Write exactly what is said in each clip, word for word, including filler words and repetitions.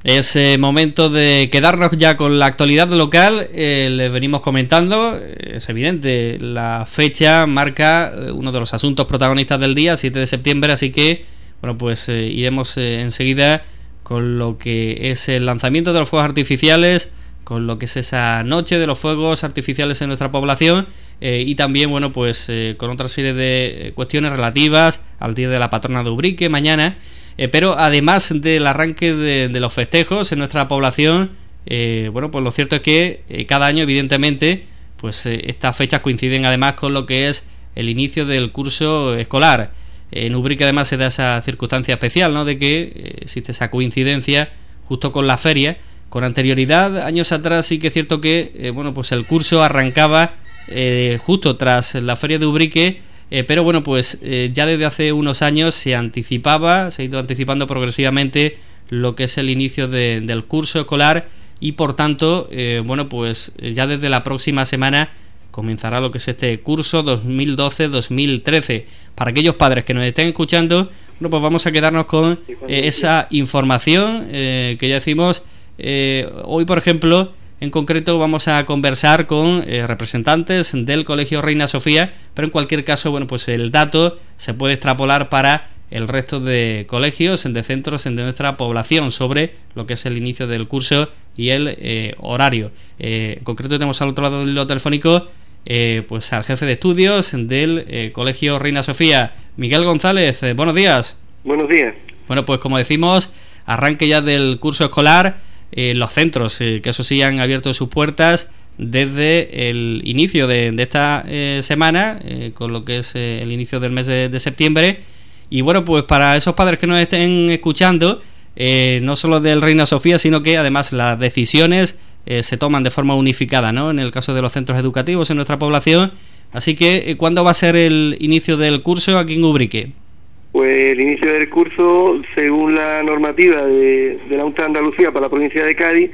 Es eh, momento de quedarnos ya con la actualidad local. Eh, les venimos comentando, es evidente, la fecha marca eh, uno de los asuntos protagonistas del día, siete de septiembre, así que bueno, pues eh, iremos eh, enseguida con lo que es el lanzamiento de los fuegos artificiales, con lo que es esa noche de los fuegos artificiales en nuestra población, eh, y también bueno, pues eh, con otra serie de cuestiones relativas al día de la patrona de Ubrique mañana. Eh, pero además del arranque de, de los festejos en nuestra población, eh, bueno, pues lo cierto es que eh, cada año, evidentemente, pues eh, estas fechas coinciden además con lo que es el inicio del curso escolar. Eh, en Ubrique además se da esa circunstancia especial, ¿no?, de que eh, existe esa coincidencia justo con la feria. Con anterioridad, años atrás, sí que es cierto que eh, bueno, pues el curso arrancaba eh, justo tras la feria de Ubrique. Eh, pero bueno, pues eh, ya desde hace unos años se anticipaba, se ha ido anticipando progresivamente lo que es el inicio de, del curso escolar y por tanto, eh, bueno, pues ya desde la próxima semana comenzará lo que es este curso dos mil doce dos mil trece. Para aquellos padres que nos estén escuchando, bueno, pues vamos a quedarnos con eh, esa información eh, que ya decimos. Eh, hoy, por ejemplo, en concreto vamos a conversar con eh, representantes del Colegio Reina Sofía, pero en cualquier caso, bueno, pues el dato se puede extrapolar para el resto de colegios, de centros de nuestra población sobre lo que es el inicio del curso y el eh, horario. Eh, en concreto tenemos al otro lado del hilo telefónico eh, pues al jefe de estudios del eh, Colegio Reina Sofía, Miguel González. Eh, buenos días. Buenos días. Bueno, pues como decimos, arranque ya del curso escolar. Eh, los centros, eh, que eso sí han abierto sus puertas desde el inicio de, de esta eh, semana, eh, con lo que es eh, el inicio del mes de, de septiembre. Y bueno, pues para esos padres que nos estén escuchando, eh, no solo del Reina Sofía, sino que además las decisiones eh, se toman de forma unificada, ¿no?, en el caso de los centros educativos en nuestra población. Así que, eh, ¿cuándo va a ser el inicio del curso aquí en Ubrique? Pues el inicio del curso, según la normativa de, de la Junta de Andalucía para la provincia de Cádiz,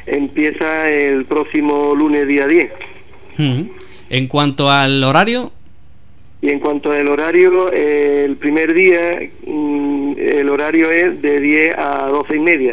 empieza el próximo lunes día diez. Uh-huh. En cuanto al horario... Y en cuanto al horario, eh, el primer día, mm, el horario es de diez a doce y media.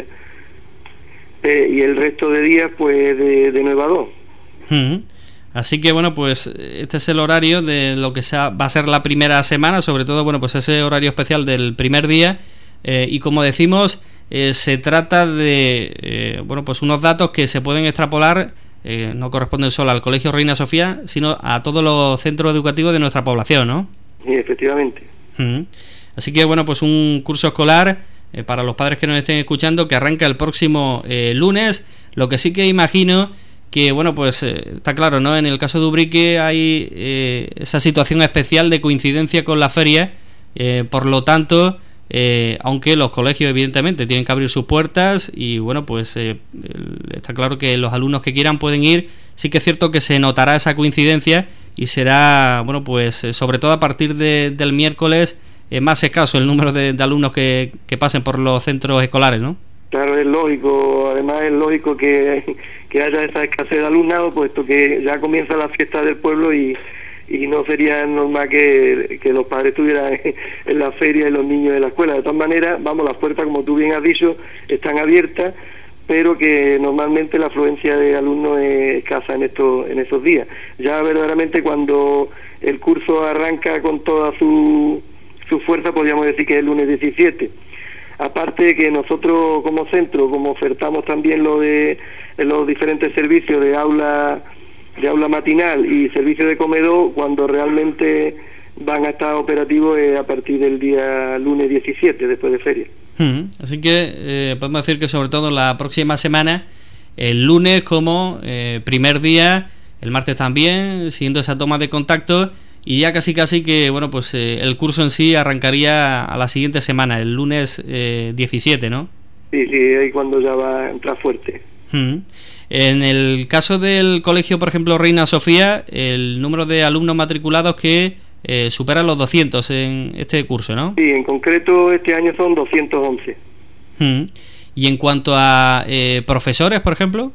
Eh, y el resto de días, pues, de, de nueve a dos. Uh-huh. Así que bueno, pues este es el horario de lo que sea, va a ser la primera semana, sobre todo bueno, pues ese horario especial del primer día, eh, y como decimos, eh, se trata de eh, bueno, pues unos datos que se pueden extrapolar, eh, no corresponden solo al Colegio Reina Sofía, sino a todos los centros educativos de nuestra población, ¿no? Sí, efectivamente. Uh-huh. Así que bueno, pues un curso escolar eh, para los padres que nos estén escuchando que arranca el próximo eh, lunes. Lo que sí que imagino que bueno, pues eh, está claro, ¿no? En el caso de Ubrique hay eh, esa situación especial de coincidencia con la feria, eh, por lo tanto, eh, aunque los colegios evidentemente tienen que abrir sus puertas y bueno, pues eh, está claro que los alumnos que quieran pueden ir, sí que es cierto que se notará esa coincidencia y será, bueno, pues eh, sobre todo a partir de, del miércoles eh, más escaso el número de, de alumnos que, que pasen por los centros escolares, ¿no? Claro, es lógico, además es lógico que, que haya esa escasez de alumnado, puesto que ya comienza la fiesta del pueblo y, y no sería normal que, que los padres estuvieran en la feria y los niños en la escuela. De todas maneras, vamos, las puertas, como tú bien has dicho, están abiertas, pero que normalmente la afluencia de alumnos es escasa en estos, en esos días. Ya verdaderamente cuando el curso arranca con toda su, su fuerza, podríamos decir que es el lunes diecisiete. Aparte que nosotros como centro, como ofertamos también lo de los diferentes servicios de aula de aula matinal y servicio de comedor, cuando realmente van a estar operativos eh, a partir del día lunes diecisiete, después de feria. Hmm. Así que eh, podemos decir que sobre todo la próxima semana, el lunes como eh, primer día, el martes también, siguiendo esa toma de contacto. Y ya casi casi que, bueno, pues eh, el curso en sí arrancaría a la siguiente semana, el lunes eh, diecisiete, ¿no? Sí, sí, ahí cuando ya va a entrar fuerte. Hmm. En el caso del colegio, por ejemplo, Reina Sofía, el número de alumnos matriculados que eh, supera los doscientos en este curso, ¿no? Sí, en concreto este año son doscientos once. Hmm. Y en cuanto a eh, profesores, por ejemplo...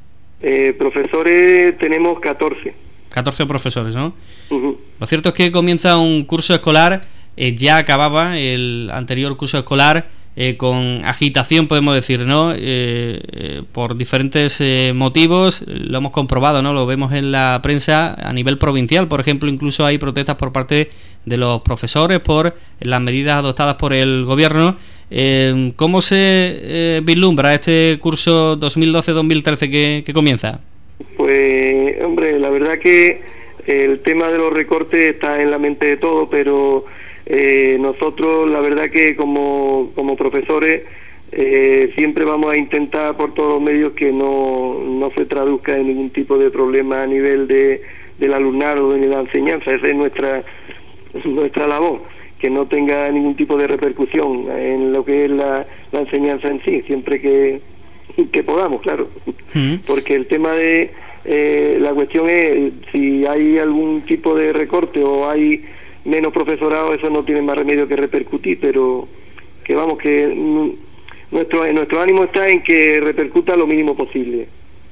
Eh, profesores tenemos catorce. catorce profesores, ¿no? Uh-huh. Lo cierto es que comienza un curso escolar, eh, ya acababa el anterior curso escolar, eh, con agitación, podemos decir, ¿no? Eh, eh, por diferentes eh, motivos, lo hemos comprobado, ¿no? Lo vemos en la prensa a nivel provincial, por ejemplo, incluso hay protestas por parte de los profesores por las medidas adoptadas por el gobierno. Eh, ¿Cómo se eh, vislumbra este curso dos mil doce dos mil trece que, que comienza? Pues, hombre, la verdad que el tema de los recortes está en la mente de todos, pero eh, nosotros, la verdad que como, como profesores, eh, siempre vamos a intentar por todos los medios que no, no se traduzca en ningún tipo de problema a nivel de, del alumnado o de la enseñanza. Esa es nuestra, nuestra labor, que no tenga ningún tipo de repercusión en lo que es la, la enseñanza en sí, siempre que, que podamos, claro. Mm. Porque el tema de eh, la cuestión es si hay algún tipo de recorte o hay menos profesorado, eso no tiene más remedio que repercutir, pero que vamos, que nuestro, nuestro ánimo está en que repercuta lo mínimo posible.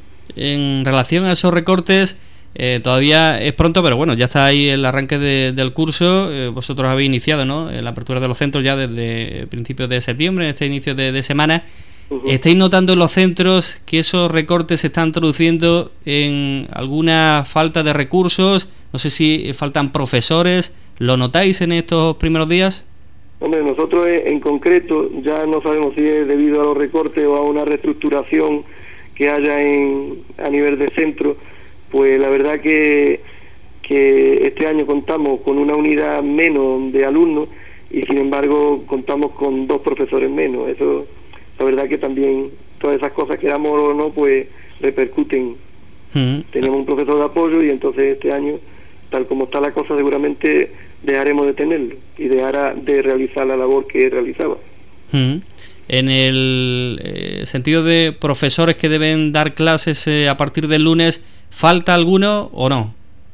En relación a esos recortes, Eh, todavía es pronto, pero bueno, ya está ahí el arranque de, del curso. Eh, vosotros habéis iniciado, ¿no?, la apertura de los centros ya desde principios de septiembre, en este inicio de, de semana. Uh-huh. ¿Estáis notando en los centros que esos recortes se están traduciendo en alguna falta de recursos? No sé si faltan profesores. ¿Lo notáis en estos primeros días? Hombre, nosotros en concreto ya no sabemos si es debido a los recortes o a una reestructuración que haya en, a nivel de centro. Pues la verdad que, que este año contamos con una unidad menos de alumnos y sin embargo contamos con dos profesores menos. Eso, la verdad que también todas esas cosas, queramos o no, pues repercuten. Uh-huh. Tenemos un profesor de apoyo y entonces este año, tal como está la cosa, seguramente dejaremos de tenerlo y dejará de realizar la labor que realizaba. Uh-huh. En el eh, sentido de profesores que deben dar clases eh, a partir del lunes, ¿falta alguno o no?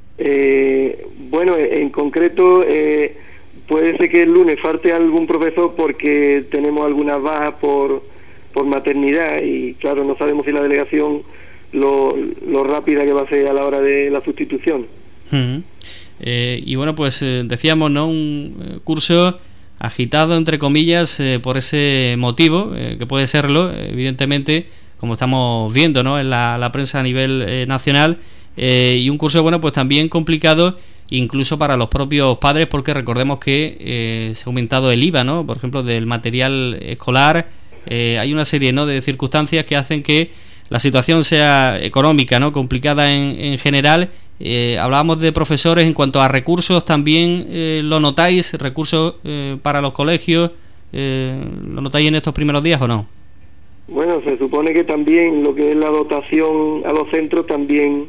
Eh, bueno, en concreto eh, puede ser que el lunes falte algún profesor porque tenemos algunas bajas por, por maternidad y claro, no sabemos si la delegación lo, lo rápida que va a ser a la hora de la sustitución. Uh-huh. Eh, y bueno, pues eh, decíamos, ¿no?, un curso agitado, entre comillas, eh, por ese motivo, eh, que puede serlo, evidentemente, como estamos viendo, ¿no?, en la, la prensa a nivel eh, nacional, eh, y un curso, bueno, pues también complicado incluso para los propios padres, porque recordemos que eh, se ha aumentado el I V A, ¿no?, por ejemplo, del material escolar. Eh, hay una serie, ¿no?, de circunstancias que hacen que la situación sea económica, ¿no?, complicada en, en general. Eh, hablábamos de profesores. En cuanto a recursos, también eh, lo notáis, recursos eh, para los colegios, eh, ¿lo notáis en estos primeros días o no? Bueno, se supone que también lo que es la dotación a los centros también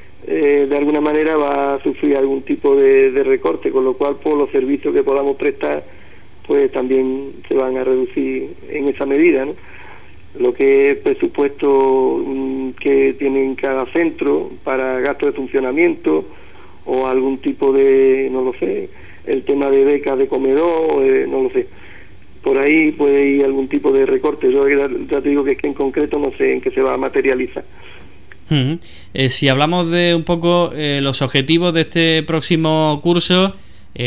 eh, de alguna manera va a sufrir algún tipo de, de recorte, con lo cual por los servicios que podamos prestar pues también se van a reducir en esa medida, ¿no? Lo que es presupuesto mm, que tienen cada centro para gastos de funcionamiento o algún tipo de, no lo sé, el tema de becas de comedor, eh, no lo sé. Por ahí puede ir algún tipo de recorte. Yo ya, ya te digo que es que en concreto no sé en qué se va a materializar. Uh-huh. Eh, si hablamos de un poco eh, los objetivos de este próximo curso,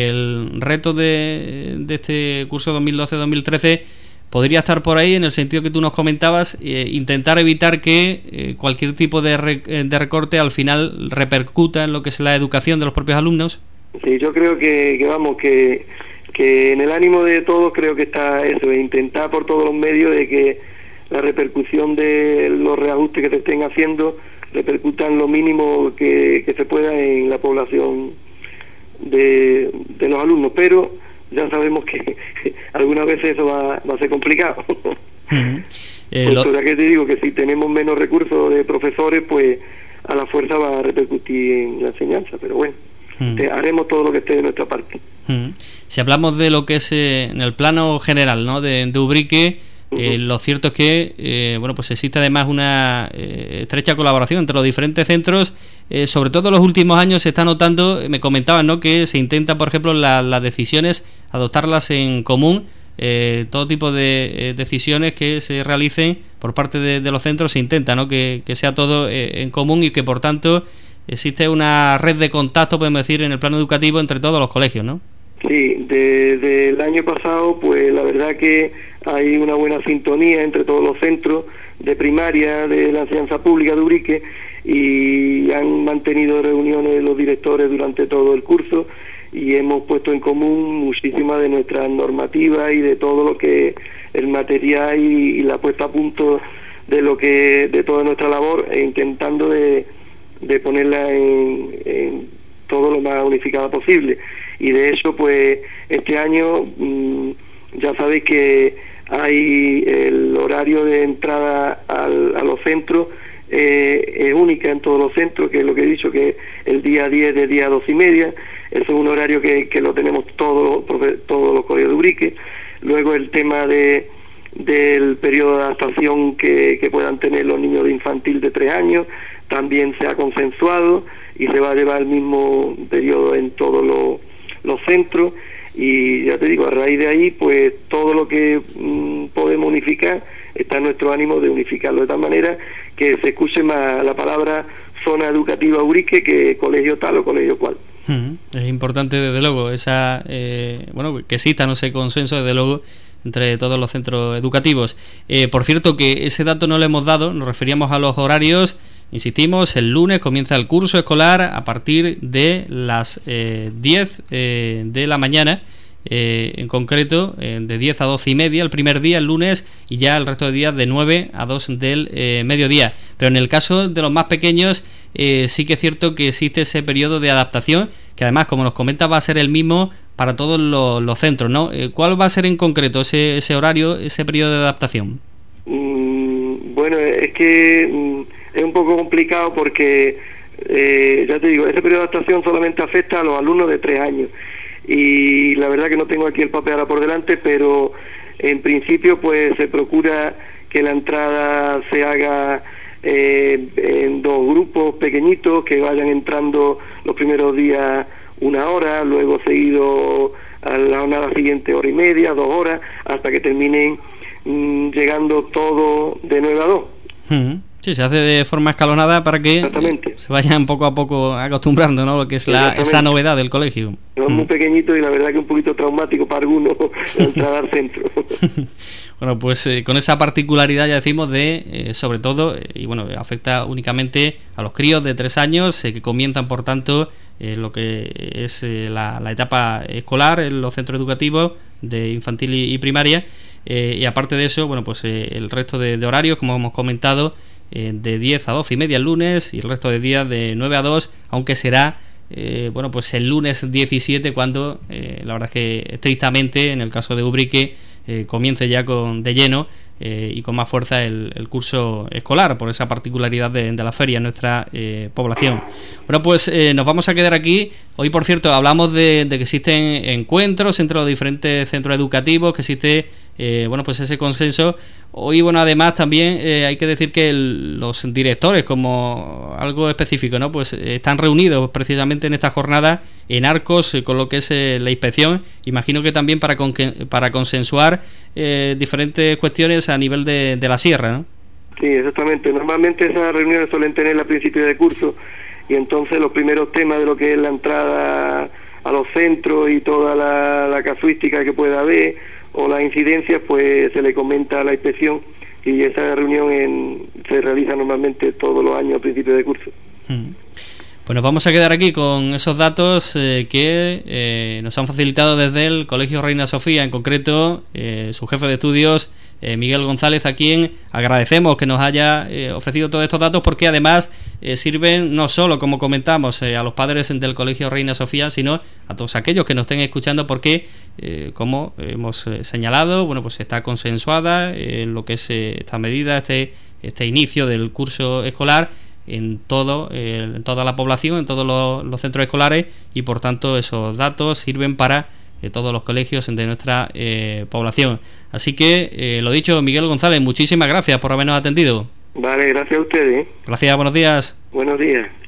el reto de, de este curso dos mil doce dos mil trece podría estar por ahí, en el sentido que tú nos comentabas, eh, intentar evitar que eh, cualquier tipo de, re, de recorte al final repercuta en lo que es la educación de los propios alumnos. Sí, yo creo que, que vamos, que, que en el ánimo de todos creo que está eso, de intentar por todos los medios de que la repercusión de los reajustes que se estén haciendo repercutan lo mínimo que, que se pueda en la población de, de los alumnos, pero ya sabemos que algunas veces eso va, va a ser complicado. Uh-huh. eh, pues, lo... ya que te digo que si tenemos menos recursos de profesores, pues a la fuerza va a repercutir en la enseñanza, pero bueno, uh-huh. te, haremos todo lo que esté de nuestra parte. Uh-huh. Si hablamos de lo que es eh, en el plano general, ¿no?, de, de Ubrique, eh, uh-huh. lo cierto es que eh, bueno, pues existe además una eh, estrecha colaboración entre los diferentes centros. Eh, sobre todo en los últimos años se está notando, me comentaban, ¿no?, que se intenta, por ejemplo, la, las decisiones adoptarlas en común. Eh, todo tipo de eh, decisiones que se realicen por parte de, de los centros se intenta, ¿no?, que, que sea todo eh, en común y que por tanto existe una red de contacto, podemos decir, en el plano educativo entre todos los colegios, ¿no? Sí, desde el año pasado, pues la verdad que hay una buena sintonía entre todos los centros de primaria de la enseñanza pública de Ubrique, y han mantenido reuniones los directores durante todo el curso, y hemos puesto en común muchísimas de nuestras normativas y de todo lo que el material y, y la puesta a punto de lo que de toda nuestra labor, e intentando de, de ponerla en, en todo lo más unificada posible. Y de eso, pues este año mmm, ya sabéis que hay el horario de entrada al, a los centros, eh, es única en todos los centros, que es lo que he dicho, que el día diez de día dos y media. Eso es un horario que, que lo tenemos todos todos los colegios de Ubrique. Luego el tema de del periodo de adaptación que, que puedan tener los niños de infantil de tres años, también se ha consensuado y se va a llevar el mismo periodo en todos los, los centros. Y ya te digo, a raíz de ahí, pues todo lo que mmm, podemos unificar, está en nuestro ánimo de unificarlo de tal manera que se escuche más la palabra zona educativa Ubrique que colegio tal o colegio cual. Es importante, desde luego, esa eh, bueno, que exista, no sé, consenso, desde luego, entre todos los centros educativos. Eh, por cierto, que ese dato no lo hemos dado, nos referíamos a los horarios. Insistimos, el lunes comienza el curso escolar a partir de las eh, diez eh, de la mañana, eh, en concreto eh, de diez a doce y media el primer día, el lunes, y ya el resto de días de nueve a dos del eh, mediodía. Pero en el caso de los más pequeños, eh, sí que es cierto que existe ese periodo de adaptación, que además, como nos comenta, va a ser el mismo para todos los, los centros, ¿no? Eh, ¿Cuál va a ser en concreto ese, ese horario, ese periodo de adaptación? Mm, bueno, es que mm, es un poco complicado porque, eh, ya te digo, ese periodo de adaptación solamente afecta a los alumnos de tres años. Y la verdad que no tengo aquí el papel ahora por delante, pero en principio pues se procura que la entrada se haga eh, en dos grupos pequeñitos, que vayan entrando los primeros días una hora, luego seguido a la jornada siguiente hora y media, dos horas, hasta que terminen mmm, llegando todo de nueve a dos. Uh-huh. Sí, se hace de forma escalonada para que se vayan poco a poco acostumbrando, ¿no? Lo que es la, esa novedad del colegio. Es muy pequeñito y la verdad que un poquito traumático para algunos la entrada al centro. Bueno, pues eh, con esa particularidad, ya decimos, de eh, sobre todo, eh, y bueno, afecta únicamente a los críos de tres años, eh, que comienzan, por tanto, eh, lo que es eh, la, la etapa escolar en los centros educativos de infantil y, y primaria. Eh, y aparte de eso, bueno, pues eh, el resto de, de horarios, como hemos comentado, eh, de diez a doce y media el lunes, y el resto de días de nueve a dos, aunque será eh, bueno, pues el lunes diecisiete cuando eh, la verdad es que estrictamente, en el caso de Ubrique, eh, comience ya con de lleno eh, y con más fuerza el, el curso escolar, por esa particularidad de, de la feria en nuestra eh, población. Bueno, pues eh, nos vamos a quedar aquí. Hoy, por cierto, hablamos de, de que existen encuentros entre los diferentes centros educativos, que existe eh, bueno, pues ese consenso. Hoy, bueno, además también eh, hay que decir que el, los directores, como algo específico, ¿no? Pues eh, están reunidos precisamente en esta jornada en Arcos eh, con lo que es eh, la inspección. Imagino que también para con, para consensuar eh, diferentes cuestiones a nivel de, de la sierra, ¿no? Sí, exactamente. Normalmente esas reuniones suelen tener a principio de curso, y entonces los primeros temas de lo que es la entrada a los centros y toda la, la casuística que pueda haber o las incidencias, pues se le comenta a la inspección, y esa reunión en, se realiza normalmente todos los años a principio de curso. Hmm. Pues nos vamos a quedar aquí con esos datos eh, que eh, nos han facilitado desde el Colegio Reina Sofía, en concreto eh, su jefe de estudios, eh, Miguel González, a quien agradecemos que nos haya eh, ofrecido todos estos datos, porque además eh, sirven no solo, como comentamos, eh, a los padres del Colegio Reina Sofía, sino a todos aquellos que nos estén escuchando, porque eh, como hemos eh, señalado, bueno, pues está consensuada eh, lo que es eh, esta medida, este, este inicio del curso escolar en todo eh, en toda la población, en todos los, los centros escolares, y por tanto esos datos sirven para eh, todos los colegios de nuestra eh, población. Así que, eh, lo dicho, Miguel González, muchísimas gracias por habernos atendido. Vale, gracias a ustedes. Gracias, buenos días. Buenos días.